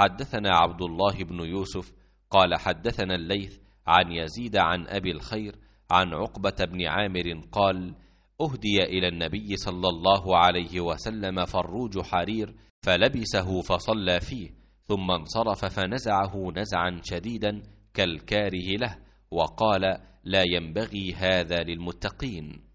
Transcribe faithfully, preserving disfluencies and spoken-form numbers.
حدثنا عبد الله بن يوسف قال حدثنا الليث عن يزيد عن أبي الخير عن عقبة بن عامر قال: أهدي إلى النبي صلى الله عليه وسلم فروج حرير فلبسه فصلى فيه، ثم انصرف فنزعه نزعا شديدا كالكاره له، وقال: لا ينبغي هذا للمتقين.